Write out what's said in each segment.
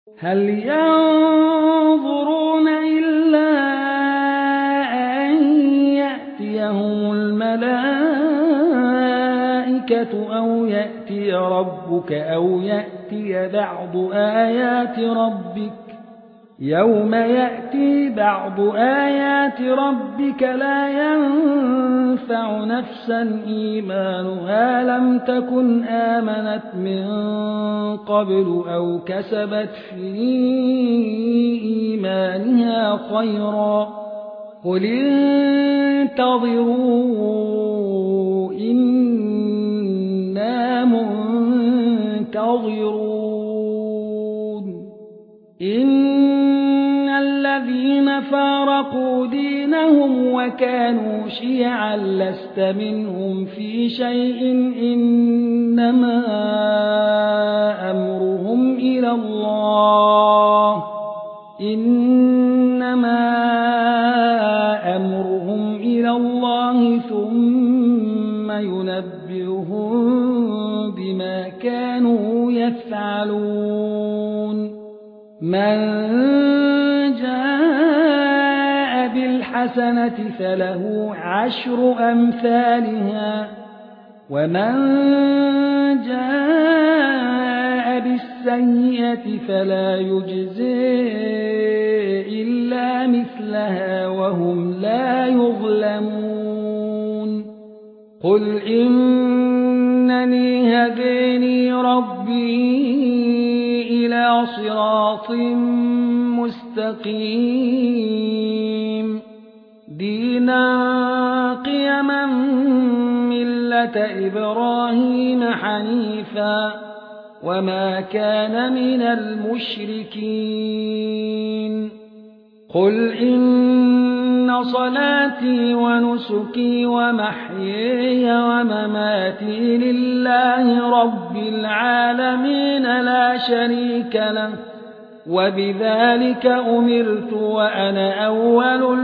هل ينظرون إلا أن يأتيهم الملائكة أو يأتي ربك أو يأتي بعض آيات ربك يوم يأتي بعض آيات ربك لا ينفع نفسا إيمانها لم تكن آمنت من قبل أو كسبت في إيمانها خيرا قل انتظروا إنا منتظرون إن الذين فارقوا دينهم وكانوا شيعا لست منهم في شيء إنما أمرهم إلى الله ثم ينبئهم بما كانوا يفعلون من جاء بالحسنة فله 10 أمثالها ومن جاء بالسيئة فلا يجزى إلا مثلها وهم لا يظلمون قل إنني هداني ربي إلى صراط مستقيم دينا قيما ملة إبراهيم حنيفا وما كان من المشركين قل إن صلاتي ونسكي ومحياي ومماتي لله رب العالمين لا شريك له وبذلك أمرت وأنا أول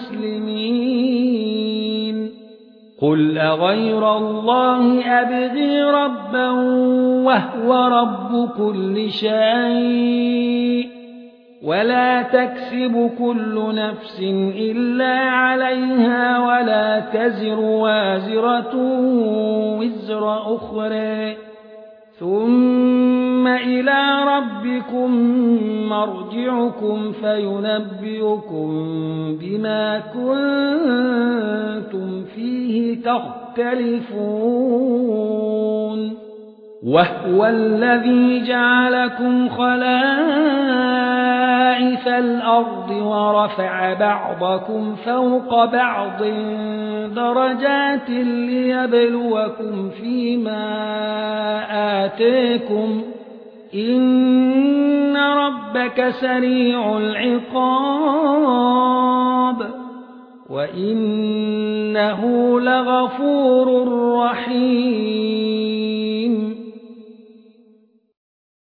المسلمين قل أغير الله أبغي ربا وهو رب كل شيء ولا تكسب كل نفس إلا عليها ولا تزر وازرة وزر أخرى ثم إلى ربكم مرجعكم فينبئكم بما كنتم فيه تختلفون وهو الذي جعلكم خلائف الأرض ورفع بعضكم فوق بعض درجات ليبلوكم فيما آتاكم إن ربك سريع العقاب وإنه لغفور رحيم